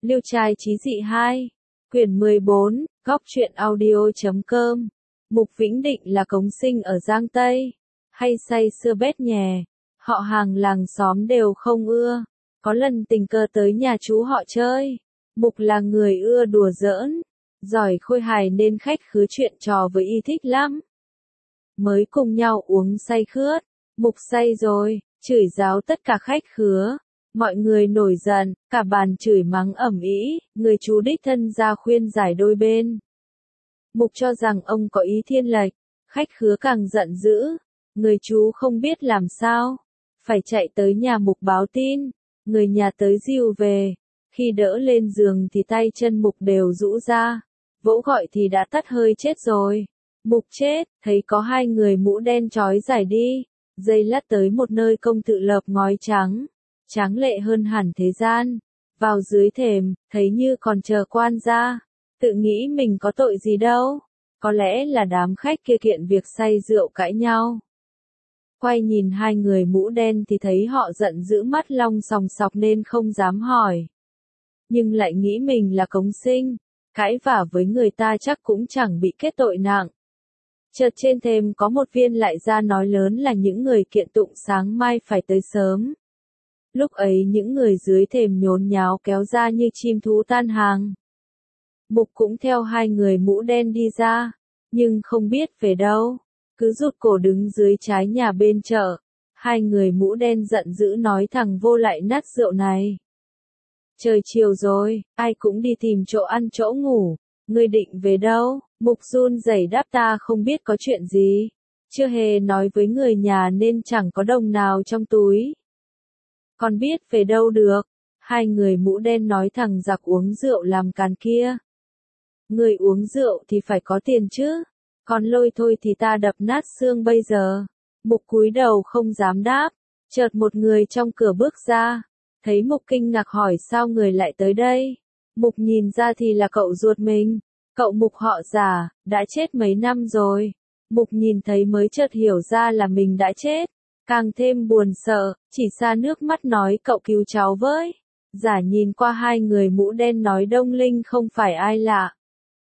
Liêu trai chí dị 2, quyển 14, góc truyện audio.com. Mục Vĩnh Định là cống sinh ở Giang Tây, hay say sưa bét nhè, họ hàng làng xóm đều không ưa. Có lần tình cờ tới nhà chú họ chơi, Mục là người ưa đùa giỡn, giỏi khôi hài nên khách khứa chuyện trò với y thích lắm. Mới cùng nhau uống say khướt, Mục say rồi, chửi giáo tất cả khách khứa. Mọi người nổi giận, cả bàn chửi mắng ầm ĩ, người chú đích thân ra khuyên giải đôi bên. Mục cho rằng ông có ý thiên lệch, khách khứa càng giận dữ, người chú không biết làm sao, phải chạy tới nhà Mục báo tin, người nhà tới dìu về, khi đỡ lên giường thì tay chân Mục đều rũ ra, vỗ gọi thì đã tắt hơi chết rồi. Mục chết, thấy có hai người mũ đen trói giải đi, dây lát tới một nơi công tự lợp ngói trắng. Tráng lệ hơn hẳn thế gian, vào dưới thềm, thấy như còn chờ quan gia, tự nghĩ mình có tội gì đâu, có lẽ là đám khách kia kiện việc say rượu cãi nhau. Quay nhìn hai người mũ đen thì thấy họ giận dữ mắt long sòng sọc nên không dám hỏi. Nhưng lại nghĩ mình là cống sinh, cãi vả với người ta chắc cũng chẳng bị kết tội nặng. Chợt trên thềm có một viên lại ra nói lớn là những người kiện tụng sáng mai phải tới sớm. Lúc ấy những người dưới thềm nhốn nháo kéo ra như chim thú tan hàng. Mục cũng theo hai người mũ đen đi ra, nhưng không biết về đâu, cứ rụt cổ đứng dưới trái nhà bên chợ. Hai người mũ đen giận dữ nói thằng vô lại nát rượu này. Trời chiều rồi, ai cũng đi tìm chỗ ăn chỗ ngủ, ngươi định về đâu? Mục run rẩy đáp ta không biết có chuyện gì, chưa hề nói với người nhà nên chẳng có đồng nào trong túi. Con biết về đâu được, hai người mũ đen nói thằng giặc uống rượu làm càn kia. Người uống rượu thì phải có tiền chứ, còn lôi thôi thì ta đập nát xương bây giờ. Mục cúi đầu không dám đáp, chợt một người trong cửa bước ra, thấy Mục kinh ngạc hỏi sao người lại tới đây. Mục nhìn ra thì là cậu ruột mình, cậu Mục họ Giả, đã chết mấy năm rồi. Mục nhìn thấy mới chợt hiểu ra là mình đã chết. Càng thêm buồn sợ, chỉ xa nước mắt nói cậu cứu cháu với. Giả nhìn qua hai người mũ đen nói Đông Linh không phải ai lạ.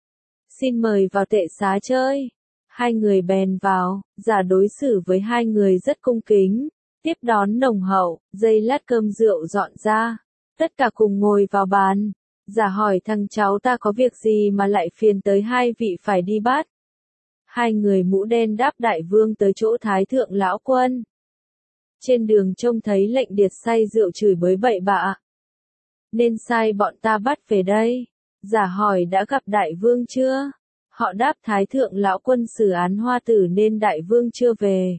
Xin mời vào tệ xá chơi. Hai người bèn vào, Giả đối xử với hai người rất cung kính, tiếp đón nồng hậu, giây lát cơm rượu dọn ra. Tất cả cùng ngồi vào bàn. Giả hỏi thằng cháu ta có việc gì mà lại phiền tới hai vị phải đi bắt. Hai người mũ đen đáp đại vương tới chỗ Thái Thượng Lão Quân. Trên đường trông thấy lệnh điệt say rượu chửi bới bậy bạ, nên sai bọn ta bắt về đây. Giả hỏi đã gặp đại vương chưa? Họ đáp Thái Thượng Lão Quân xử án Hoa Tử nên đại vương chưa về.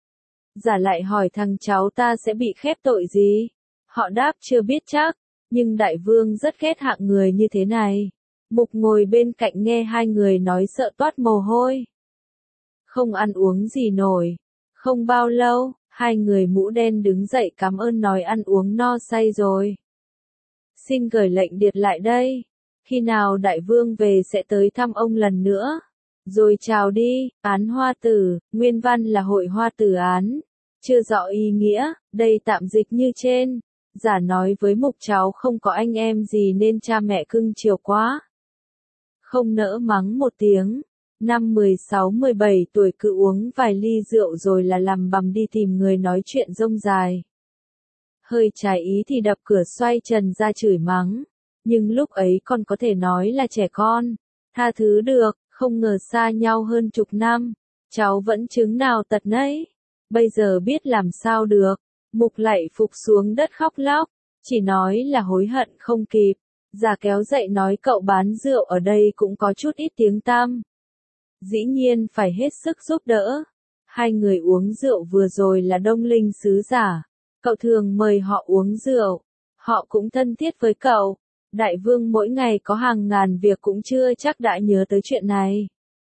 Giả lại hỏi thằng cháu ta sẽ bị khép tội gì? Họ đáp chưa biết chắc, nhưng đại vương rất ghét hạng người như thế này. Mục ngồi bên cạnh nghe hai người nói sợ toát mồ hôi. Không ăn uống gì nổi. Không bao lâu, hai người mũ đen đứng dậy cảm ơn nói ăn uống no say rồi. Xin gửi lệnh điệt lại đây. Khi nào đại vương về sẽ tới thăm ông lần nữa. Rồi chào đi, án Hoa Tử, nguyên văn là hội Hoa Tử án. Chưa rõ ý nghĩa, đây tạm dịch như trên. Giả nói với Mục cháu không có anh em gì nên cha mẹ cưng chiều quá. Không nỡ mắng một tiếng. Năm 16-17 tuổi cứ uống vài ly rượu rồi là làm bầm đi tìm người nói chuyện rông dài. Hơi trái ý thì đập cửa xoay trần ra chửi mắng. Nhưng lúc ấy còn có thể nói là trẻ con. Tha thứ được, không ngờ xa nhau hơn chục năm. Cháu vẫn chứng nào tật nấy. Bây giờ biết làm sao được. Mục lại phục xuống đất khóc lóc. Chỉ nói là hối hận không kịp. Giả kéo dậy nói cậu bán rượu ở đây cũng có chút ít tiếng tăm. Dĩ nhiên phải hết sức giúp đỡ. Hai người uống rượu vừa rồi là Đông Linh sứ Giả. Cậu thường mời họ uống rượu. Họ cũng thân thiết với cậu. Đại vương mỗi ngày có hàng ngàn việc cũng chưa chắc đã nhớ tới chuyện này.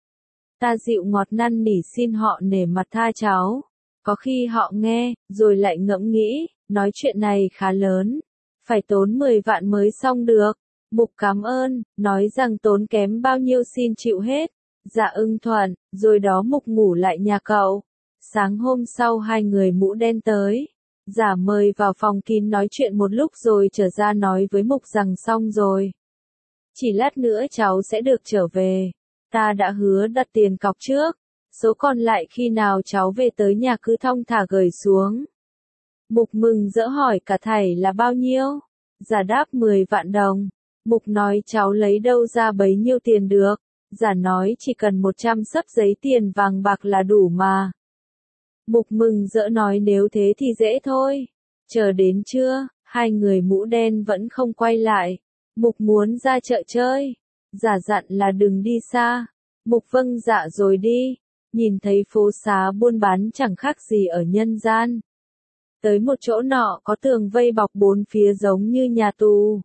Ta dịu ngọt năn nỉ xin họ nể mặt tha cháu. Có khi họ nghe, rồi lại ngẫm nghĩ, nói chuyện này khá lớn. Phải tốn 10 vạn mới xong được. Mục cảm ơn, nói rằng tốn kém bao nhiêu xin chịu hết. Dạ ưng thuận, rồi đó Mục ngủ lại nhà cậu. Sáng hôm sau hai người mũ đen tới. Giả mời vào phòng kín nói chuyện một lúc rồi trở ra nói với Mục rằng xong rồi. Chỉ lát nữa cháu sẽ được trở về. Ta đã hứa đặt tiền cọc trước. Số còn lại khi nào cháu về tới nhà cứ thong thả gửi xuống. Mục mừng rỡ hỏi cả thảy là bao nhiêu? Giả đáp 10 vạn đồng. Mục nói cháu lấy đâu ra bấy nhiêu tiền được? Giả nói chỉ cần 100 xấp giấy tiền vàng bạc là đủ mà. Mục mừng rỡ nói nếu thế thì dễ thôi. Chờ đến trưa, hai người mũ đen vẫn không quay lại. Mục muốn ra chợ chơi. Giả dặn là đừng đi xa. Mục vâng dạ rồi đi. Nhìn thấy phố xá buôn bán chẳng khác gì ở nhân gian. Tới một chỗ nọ có tường vây bọc bốn phía giống như nhà tù.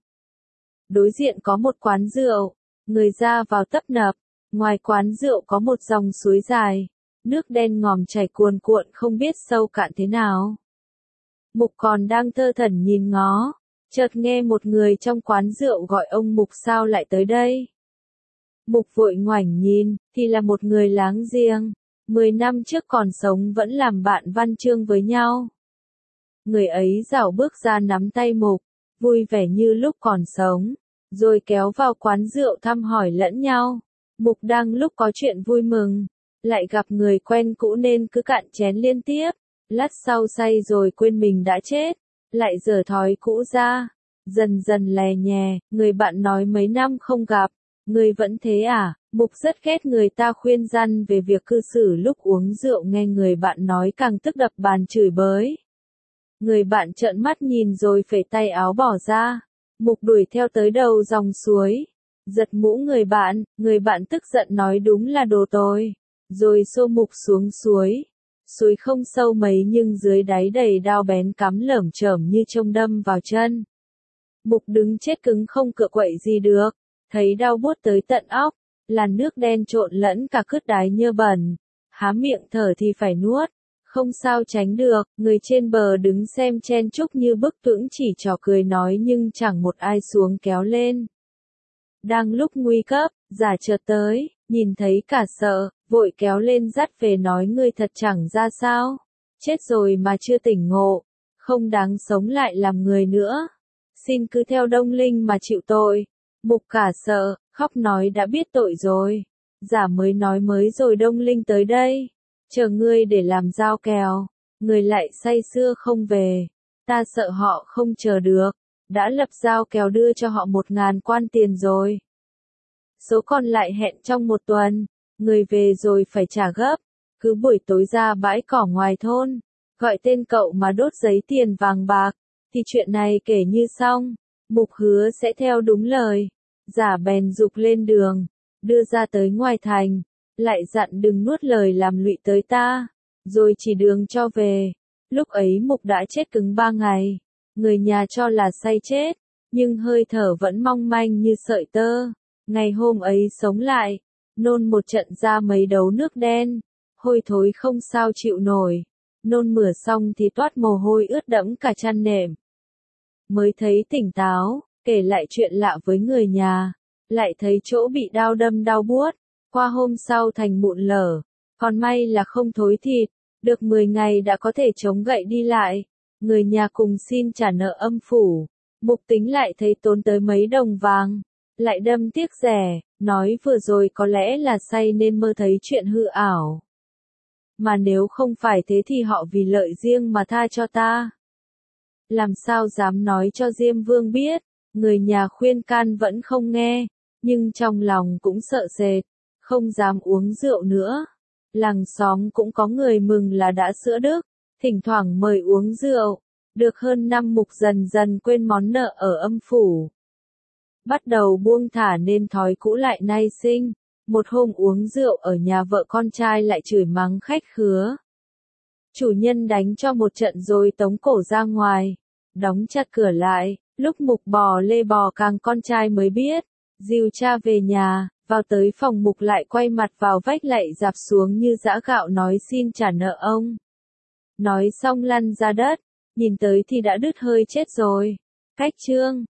Đối diện có một quán rượu, người ra vào tấp nập. Ngoài quán rượu có một dòng suối dài, nước đen ngòm chảy cuồn cuộn không biết sâu cạn thế nào. Mục còn đang thơ thẩn nhìn ngó, chợt nghe một người trong quán rượu gọi ông Mục sao lại tới đây. Mục vội ngoảnh nhìn, thì là một người láng giềng, 10 năm trước còn sống vẫn làm bạn văn chương với nhau. Người ấy dảo bước ra nắm tay Mục, vui vẻ như lúc còn sống, rồi kéo vào quán rượu thăm hỏi lẫn nhau. Mục đang lúc có chuyện vui mừng, lại gặp người quen cũ nên cứ cạn chén liên tiếp, lát sau say rồi quên mình đã chết, lại giở thói cũ ra, dần dần lè nhè, người bạn nói mấy năm không gặp, người vẫn thế à? Mục rất ghét người ta khuyên răn về việc cư xử lúc uống rượu, nghe người bạn nói càng tức đập bàn chửi bới. Người bạn trợn mắt nhìn rồi phẩy tay áo bỏ ra. Mục đuổi theo tới đầu dòng suối, giật mũ người bạn tức giận nói đúng là đồ tồi, rồi xô Mục xuống suối. Suối không sâu mấy nhưng dưới đáy đầy đao bén cắm lởm chởm như chông đâm vào chân. Mục đứng chết cứng không cựa quậy gì được, thấy đau buốt tới tận óc, làn nước đen trộn lẫn cả cứt đáy nhơ bẩn, há miệng thở thì phải nuốt. Không sao tránh được, người trên bờ đứng xem chen chúc như bức tưỡng chỉ trò cười nói nhưng chẳng một ai xuống kéo lên. Đang lúc nguy cấp, Giả chợt tới, nhìn thấy cả sợ, vội kéo lên dắt về nói ngươi thật chẳng ra sao. Chết rồi mà chưa tỉnh ngộ, không đáng sống lại làm người nữa. Xin cứ theo Đông Linh mà chịu tội. Mục cả sợ, khóc nói đã biết tội rồi. Giả mới nói mới rồi Đông Linh tới đây. Chờ ngươi để làm dao kèo, người lại say sưa không về. Ta sợ họ không chờ được, đã lập dao kèo đưa cho họ 1.000 quan tiền rồi. Số còn lại hẹn trong 1 tuần, người về rồi phải trả gấp. Cứ buổi tối ra bãi cỏ ngoài thôn, gọi tên cậu mà đốt giấy tiền vàng bạc, thì chuyện này kể như xong. Mục hứa sẽ theo đúng lời. Giả bèn giục lên đường, đưa ra tới ngoài thành. Lại dặn đừng nuốt lời làm lụy tới ta, rồi chỉ đường cho về. Lúc ấy Mục đã chết cứng 3 ngày, người nhà cho là say chết, nhưng hơi thở vẫn mong manh như sợi tơ. Ngày hôm ấy sống lại, nôn một trận ra mấy đấu nước đen, hôi thối không sao chịu nổi. Nôn mửa xong thì toát mồ hôi ướt đẫm cả chăn nệm. Mới thấy tỉnh táo, kể lại chuyện lạ với người nhà, lại thấy chỗ bị đao đâm đau buốt. Qua hôm sau thành mụn lở, còn may là không thối thịt, được 10 ngày đã có thể chống gậy đi lại. Người nhà cùng xin trả nợ âm phủ. Mục tính lại thấy tốn tới mấy đồng vàng, lại đâm tiếc rẻ, nói vừa rồi có lẽ là say nên mơ thấy chuyện hư ảo. Mà nếu không phải thế thì họ vì lợi riêng mà tha cho ta. Làm sao dám nói cho Diêm Vương biết, người nhà khuyên can vẫn không nghe, nhưng trong lòng cũng sợ sệt. Không dám uống rượu nữa. Làng xóm cũng có người mừng là đã sữa đức, thỉnh thoảng mời uống rượu. Được hơn năm Mục dần dần quên món nợ ở âm phủ. Bắt đầu buông thả nên thói cũ lại nảy sinh. Một hôm uống rượu ở nhà vợ con trai lại chửi mắng khách khứa. Chủ nhân đánh cho một trận rồi tống cổ ra ngoài, đóng chặt cửa lại. Lúc Mục bò lê bò càng con trai mới biết, dìu cha về nhà. Vào tới phòng Mục lại quay mặt vào vách lạy dạp xuống như giã gạo nói xin trả nợ ông. Nói xong lăn ra đất, nhìn tới thì đã đứt hơi chết rồi. Cách chương